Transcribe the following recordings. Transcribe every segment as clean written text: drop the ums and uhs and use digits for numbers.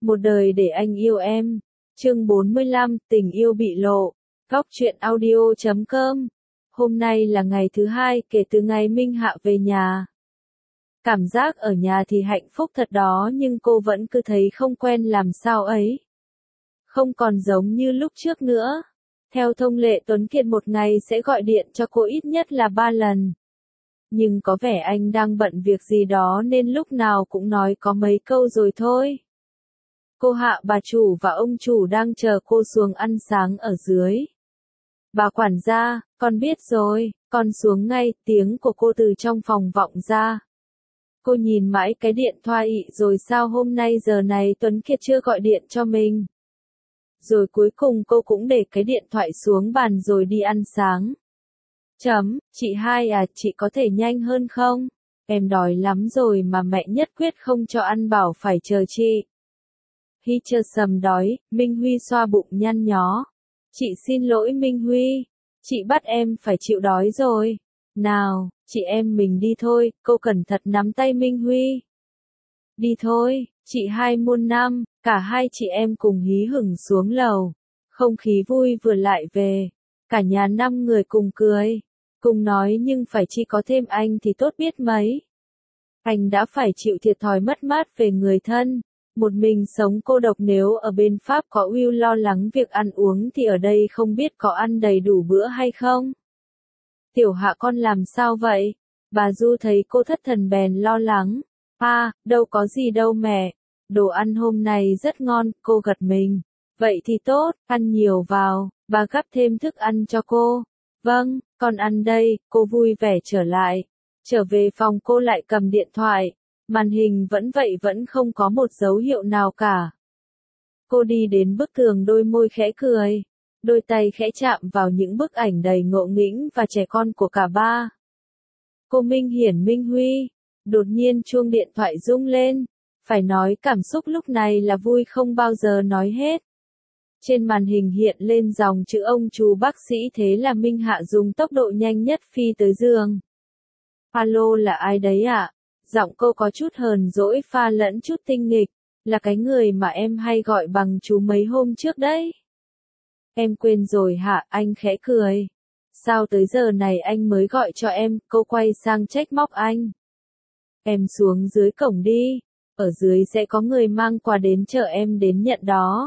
Một đời để anh yêu em. Chương 45, tình yêu bị lộ. Góc truyện audio.com. Hôm nay là ngày thứ 2 kể từ ngày Minh Hạ về nhà. Cảm giác ở nhà thì hạnh phúc thật đó, nhưng cô vẫn cứ thấy không quen làm sao ấy. Không còn giống như lúc trước nữa. Theo thông lệ Tuấn Kiệt một ngày sẽ gọi điện cho cô ít nhất là 3 lần. Nhưng có vẻ anh đang bận việc gì đó nên lúc nào cũng nói có mấy câu rồi thôi. Cô Hạ, bà chủ và ông chủ đang chờ cô xuống ăn sáng ở dưới. Bà quản gia, con biết rồi, con xuống ngay, tiếng của cô từ trong phòng vọng ra. Cô nhìn mãi cái điện thoại, rồi sao hôm nay giờ này Tuấn Kiệt chưa gọi điện cho mình. Rồi cuối cùng cô cũng để cái điện thoại xuống bàn rồi đi ăn sáng. Chị hai à, chị có thể nhanh hơn không? Em đói lắm rồi mà mẹ nhất quyết không cho ăn, bảo phải chờ chị. Hi chờ sầm đói, Minh Huy xoa bụng nhăn nhó. Chị xin lỗi Minh Huy, chị bắt em phải chịu đói rồi. Nào, chị em mình đi thôi, cô cẩn thận nắm tay Minh Huy. Đi thôi, chị hai muôn năm, cả hai chị em cùng hí hửng xuống lầu. Không khí vui vừa lại về, cả nhà 5 người cùng cười, cùng nói nhưng phải chi có thêm anh thì tốt biết mấy. Anh đã phải chịu thiệt thòi mất mát về người thân. Một mình sống cô độc, nếu ở bên Pháp có Will lo lắng việc ăn uống thì ở đây không biết có ăn đầy đủ bữa hay không. Tiểu Hạ con làm sao vậy? Bà Du thấy cô thất thần bèn lo lắng. Đâu có gì đâu mẹ. Đồ ăn hôm nay rất ngon, cô gật mình. Vậy thì tốt, ăn nhiều vào, bà gắp thêm thức ăn cho cô. Vâng, con ăn đây, cô vui vẻ trở lại. Trở về phòng cô lại cầm điện thoại. Màn hình vẫn vậy, vẫn không có một dấu hiệu nào cả. Cô đi đến bức tường, đôi môi khẽ cười. Đôi tay khẽ chạm vào những bức ảnh đầy ngộ nghĩnh và trẻ con của cả ba. Cô Minh Hiển, Minh Huy. Đột nhiên chuông điện thoại rung lên. Phải nói cảm xúc lúc này là vui không bao giờ nói hết. Trên màn hình hiện lên dòng chữ ông chú bác sĩ, thế là Minh Hạ dùng tốc độ nhanh nhất phi tới giường. Alo, là ai đấy ạ? Giọng cô có chút hờn dỗi pha lẫn chút tinh nghịch, là cái người mà em hay gọi bằng chú mấy hôm trước đấy. Em quên rồi hả? Anh khẽ cười. Sao tới giờ này anh mới gọi cho em? Cô quay sang trách móc anh. Em xuống dưới cổng đi, ở dưới sẽ có người mang quà đến chờ em đến nhận đó.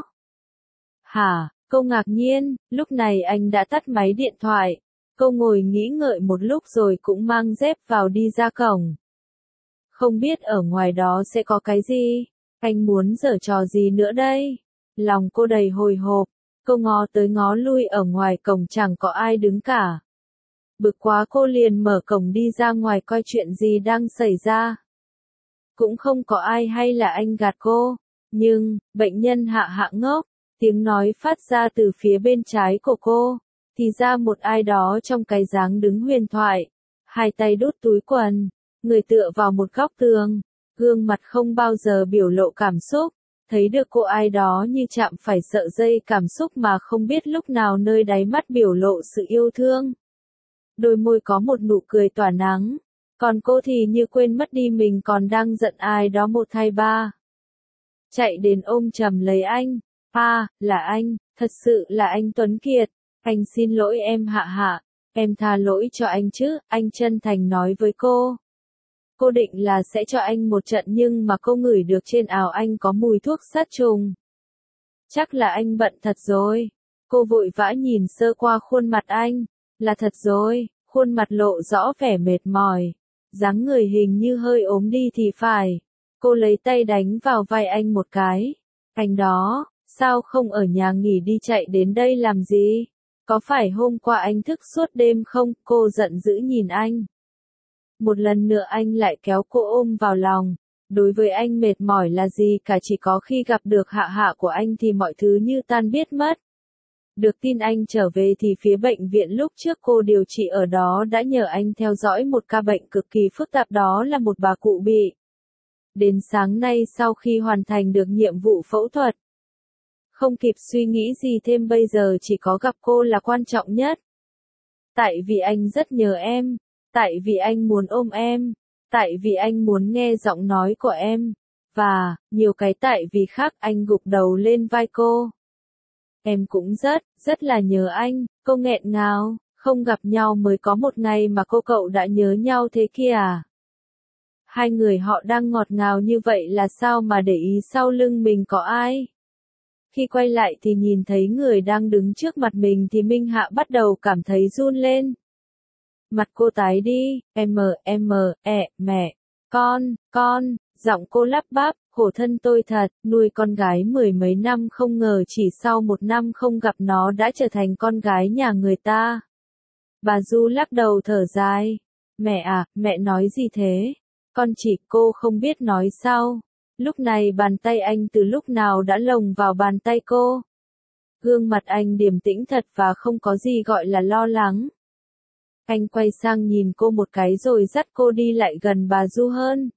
Hả? Cô ngạc nhiên, lúc này anh đã tắt máy điện thoại. Cô ngồi nghĩ ngợi một lúc rồi cũng mang dép vào đi ra cổng. Không biết ở ngoài đó sẽ có cái gì? Anh muốn giở trò gì nữa đây? Lòng cô đầy hồi hộp. Cô ngó tới ngó lui, ở ngoài cổng chẳng có ai đứng cả. Bực quá cô liền mở cổng đi ra ngoài coi chuyện gì đang xảy ra. Cũng không có ai, hay là anh gạt cô? Nhưng, bệnh nhân Hạ Hạ ngốc. Tiếng nói phát ra từ phía bên trái của cô. Thì ra một ai đó trong cái dáng đứng huyền thoại. Hai tay đút túi quần. Người tựa vào một góc tường, gương mặt không bao giờ biểu lộ cảm xúc, thấy được cô ai đó như chạm phải sợi dây cảm xúc mà không biết lúc nào nơi đáy mắt biểu lộ sự yêu thương. Đôi môi có một nụ cười tỏa nắng, còn cô thì như quên mất đi mình còn đang giận ai đó 1 2 3. Chạy đến ôm chầm lấy anh, là anh, thật sự là anh Tuấn Kiệt, anh xin lỗi em Hạ Hạ, em tha lỗi cho anh chứ, anh chân thành nói với cô. Cô định là sẽ cho anh một trận nhưng mà cô ngửi được trên áo anh có mùi thuốc sát trùng. Chắc là anh bận thật rồi. Cô vội vã nhìn sơ qua khuôn mặt anh. Là thật rồi, khuôn mặt lộ rõ vẻ mệt mỏi. Dáng người hình như hơi ốm đi thì phải. Cô lấy tay đánh vào vai anh một cái. Anh đó, sao không ở nhà nghỉ đi chạy đến đây làm gì? Có phải hôm qua anh thức suốt đêm không? Cô giận dữ nhìn anh. Một lần nữa anh lại kéo cô ôm vào lòng. Đối với anh mệt mỏi là gì cả, chỉ có khi gặp được Hạ Hạ của anh thì mọi thứ như tan biết mất. Được tin anh trở về thì phía bệnh viện lúc trước cô điều trị ở đó đã nhờ anh theo dõi một ca bệnh cực kỳ phức tạp, đó là một bà cụ bị. Đến sáng nay sau khi hoàn thành được nhiệm vụ phẫu thuật. Không kịp suy nghĩ gì thêm, bây giờ chỉ có gặp cô là quan trọng nhất. Tại vì anh rất nhớ em. Tại vì anh muốn ôm em. Tại vì anh muốn nghe giọng nói của em. và, nhiều cái tại vì khác anh gục đầu lên vai cô. Em cũng rất là nhớ anh, cô nghẹn ngào, không gặp nhau mới có một ngày mà cô cậu đã nhớ nhau thế kia à? Hai người họ đang ngọt ngào như vậy là sao mà để ý sau lưng mình có ai? Khi quay lại thì nhìn thấy người đang đứng trước mặt mình thì Minh Hạ bắt đầu cảm thấy run lên. Mặt cô tái đi, mẹ, giọng cô lắp bắp, khổ thân tôi thật, nuôi con gái mười mấy năm không ngờ chỉ sau một năm không gặp nó đã trở thành con gái nhà người ta. Bà Du lắc đầu thở dài, mẹ à, mẹ nói gì thế? Con chỉ cô không biết nói sao. Lúc này bàn tay anh từ lúc nào đã lồng vào bàn tay cô. Gương mặt anh điềm tĩnh thật và không có gì gọi là lo lắng. Anh quay sang nhìn cô một cái rồi dắt cô đi lại gần bà Du hơn.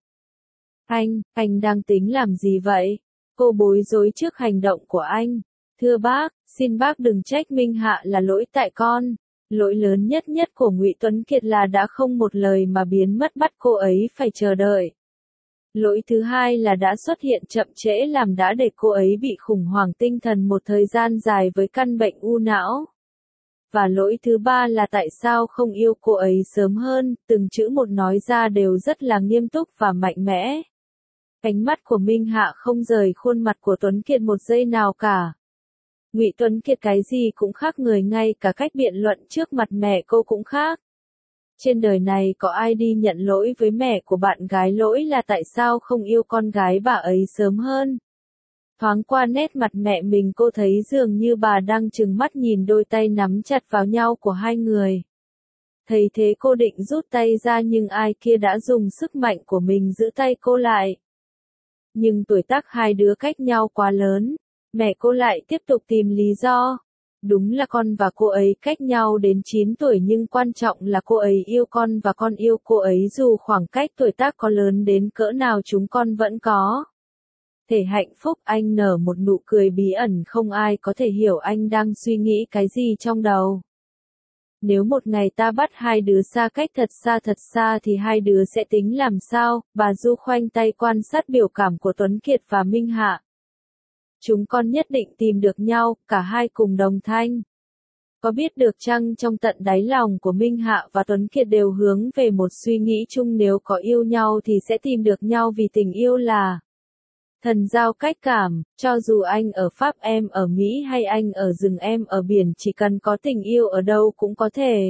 Anh đang tính làm gì vậy? Cô bối rối trước hành động của anh. Thưa bác, xin bác đừng trách Minh Hạ là lỗi tại con. Lỗi lớn nhất của Ngụy Tuấn Kiệt là đã không một lời mà biến mất bắt cô ấy phải chờ đợi. Lỗi thứ hai là đã xuất hiện chậm trễ làm đã để cô ấy bị khủng hoảng tinh thần một thời gian dài với căn bệnh u não. Và lỗi thứ ba là tại sao không yêu cô ấy sớm hơn, từng chữ một nói ra đều rất là nghiêm túc và mạnh mẽ. Ánh mắt của Minh Hạ không rời khuôn mặt của Tuấn Kiệt một giây nào cả. Ngụy Tuấn Kiệt cái gì cũng khác người, ngay cả cách biện luận trước mặt mẹ cô cũng khác. Trên đời này có ai đi nhận lỗi với mẹ của bạn gái, lỗi là tại sao không yêu con gái bà ấy sớm hơn. Thoáng qua nét mặt mẹ mình cô thấy dường như bà đang trừng mắt nhìn đôi tay nắm chặt vào nhau của hai người. Thấy thế cô định rút tay ra nhưng ai kia đã dùng sức mạnh của mình giữ tay cô lại. Nhưng tuổi tác hai đứa cách nhau quá lớn, mẹ cô lại tiếp tục tìm lý do. Đúng là con và cô ấy cách nhau đến 9 tuổi nhưng quan trọng là cô ấy yêu con và con yêu cô ấy dù khoảng cách tuổi tác có lớn đến cỡ nào chúng con vẫn có thể hạnh phúc. Anh nở một nụ cười bí ẩn, không ai có thể hiểu anh đang suy nghĩ cái gì trong đầu. Nếu một ngày ta bắt hai đứa xa cách thật xa thì hai đứa sẽ tính làm sao? Bà Du khoanh tay quan sát biểu cảm của Tuấn Kiệt và Minh Hạ. Chúng con nhất định tìm được nhau, cả hai cùng đồng thanh. Có biết được chăng trong tận đáy lòng của Minh Hạ và Tuấn Kiệt đều hướng về một suy nghĩ chung, nếu có yêu nhau thì sẽ tìm được nhau vì tình yêu là thần giao cách cảm, cho dù anh ở Pháp em ở Mỹ hay anh ở rừng em ở biển, chỉ cần có tình yêu ở đâu cũng có thể.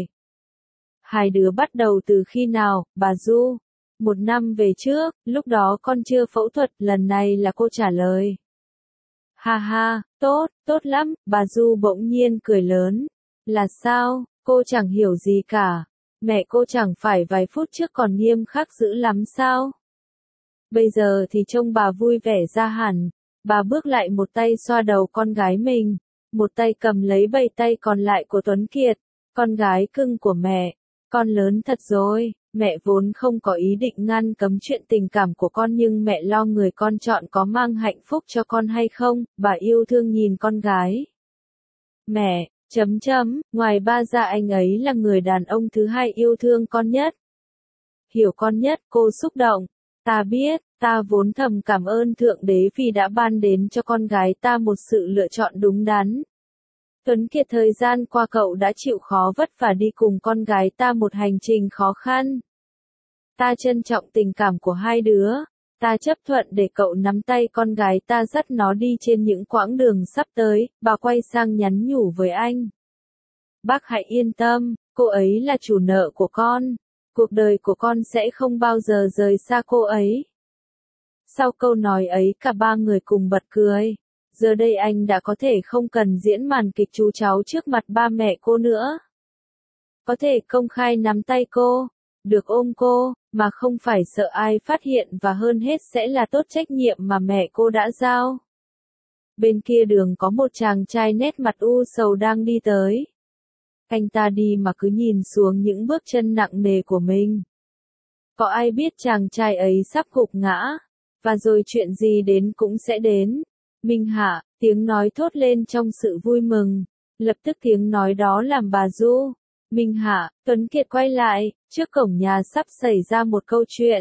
Hai đứa bắt đầu từ khi nào, bà Du? 1 năm về trước, lúc đó con chưa phẫu thuật, lần này là cô trả lời. Ha ha, tốt lắm, bà Du bỗng nhiên cười lớn. Là sao, cô chẳng hiểu gì cả. Mẹ cô chẳng phải vài phút trước còn nghiêm khắc dữ lắm sao? Bây giờ thì trông bà vui vẻ ra hẳn. Bà bước lại một tay xoa đầu con gái mình, một tay cầm lấy bàn tay còn lại của Tuấn Kiệt. Con gái cưng của mẹ, con lớn thật rồi. Mẹ vốn không có ý định ngăn cấm chuyện tình cảm của con nhưng mẹ lo người con chọn có mang hạnh phúc cho con hay không. Bà yêu thương nhìn con gái. Mẹ, ngoài ba ra anh ấy là người đàn ông thứ hai yêu thương con nhất. Hiểu con nhất, cô xúc động. Ta biết, ta vốn thầm cảm ơn Thượng Đế vì đã ban đến cho con gái ta một sự lựa chọn đúng đắn. Tuấn Kiệt, thời gian qua cậu đã chịu khó vất vả đi cùng con gái ta một hành trình khó khăn. Ta trân trọng tình cảm của hai đứa. Ta chấp thuận để cậu nắm tay con gái ta dắt nó đi trên những quãng đường sắp tới. Bà quay sang nhắn nhủ với anh. Bác hãy yên tâm, cô ấy là chủ nợ của con. Cuộc đời của con sẽ không bao giờ rời xa cô ấy. Sau câu nói ấy cả ba người cùng bật cười. Giờ đây anh đã có thể không cần diễn màn kịch chú cháu trước mặt ba mẹ cô nữa. Có thể công khai nắm tay cô, được ôm cô, mà không phải sợ ai phát hiện, và hơn hết sẽ là tốt trách nhiệm mà mẹ cô đã giao. Bên kia đường có một chàng trai nét mặt u sầu đang đi tới. Anh ta đi mà cứ nhìn xuống những bước chân nặng nề của mình. Có ai biết chàng trai ấy sắp gục ngã, và rồi chuyện gì đến cũng sẽ đến. Minh Hạ, tiếng nói thốt lên trong sự vui mừng. Lập tức tiếng nói đó làm bà Du, Minh Hạ, Tuấn Kiệt quay lại. Trước cổng nhà sắp xảy ra một câu chuyện.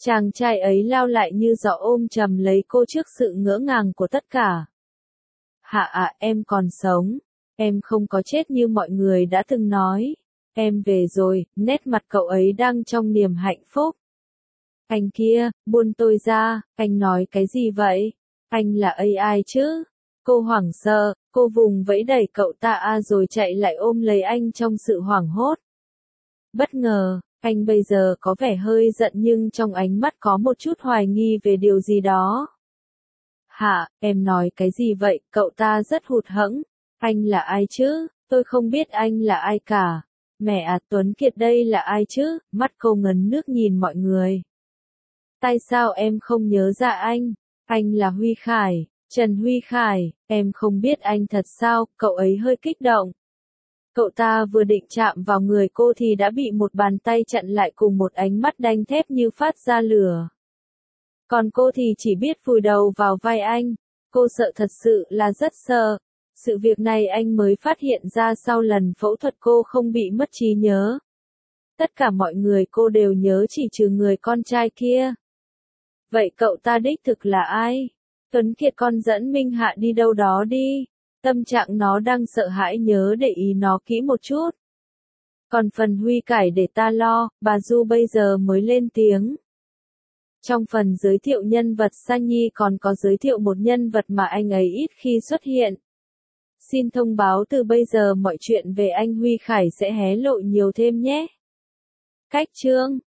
Chàng trai ấy lao lại như gió ôm chầm lấy cô trước sự ngỡ ngàng của tất cả. Hạ ạ, em còn sống. Em không có chết như mọi người đã từng nói. Em về rồi, nét mặt cậu ấy đang trong niềm hạnh phúc. Anh kia, buông tôi ra, anh nói cái gì vậy? Anh là AI chứ? Cô hoảng sợ, cô vùng vẫy đẩy cậu ta rồi chạy lại ôm lấy anh trong sự hoảng hốt. Bất ngờ, anh bây giờ có vẻ hơi giận nhưng trong ánh mắt có một chút hoài nghi về điều gì đó. Hả, em nói cái gì vậy? Cậu ta rất hụt hẫng. Anh là ai chứ? Tôi không biết anh là ai cả. Mẹ à, Tuấn Kiệt đây là ai chứ? Mắt cô ngấn nước nhìn mọi người. Tại sao em không nhớ ra anh? Anh là Huy Khải, Trần Huy Khải, em không biết anh thật sao? Cậu ấy hơi kích động. Cậu ta vừa định chạm vào người cô thì đã bị một bàn tay chặn lại cùng một ánh mắt đanh thép như phát ra lửa. Còn cô thì chỉ biết vùi đầu vào vai anh. Cô sợ thật sự là rất sợ. Sự việc này anh mới phát hiện ra sau lần phẫu thuật cô không bị mất trí nhớ. Tất cả mọi người cô đều nhớ chỉ trừ người con trai kia. Vậy cậu ta đích thực là ai? Tuấn Kiệt con dẫn Minh Hạ đi đâu đó đi. Tâm trạng nó đang sợ hãi, nhớ để ý nó kỹ một chút. Còn phần Huy Cải để ta lo, bà Du bây giờ mới lên tiếng. Trong phần giới thiệu nhân vật Sunny còn có giới thiệu một nhân vật mà anh ấy ít khi xuất hiện. Xin thông báo từ bây giờ mọi chuyện về anh Huy Khải sẽ hé lộ nhiều thêm nhé. Cách chương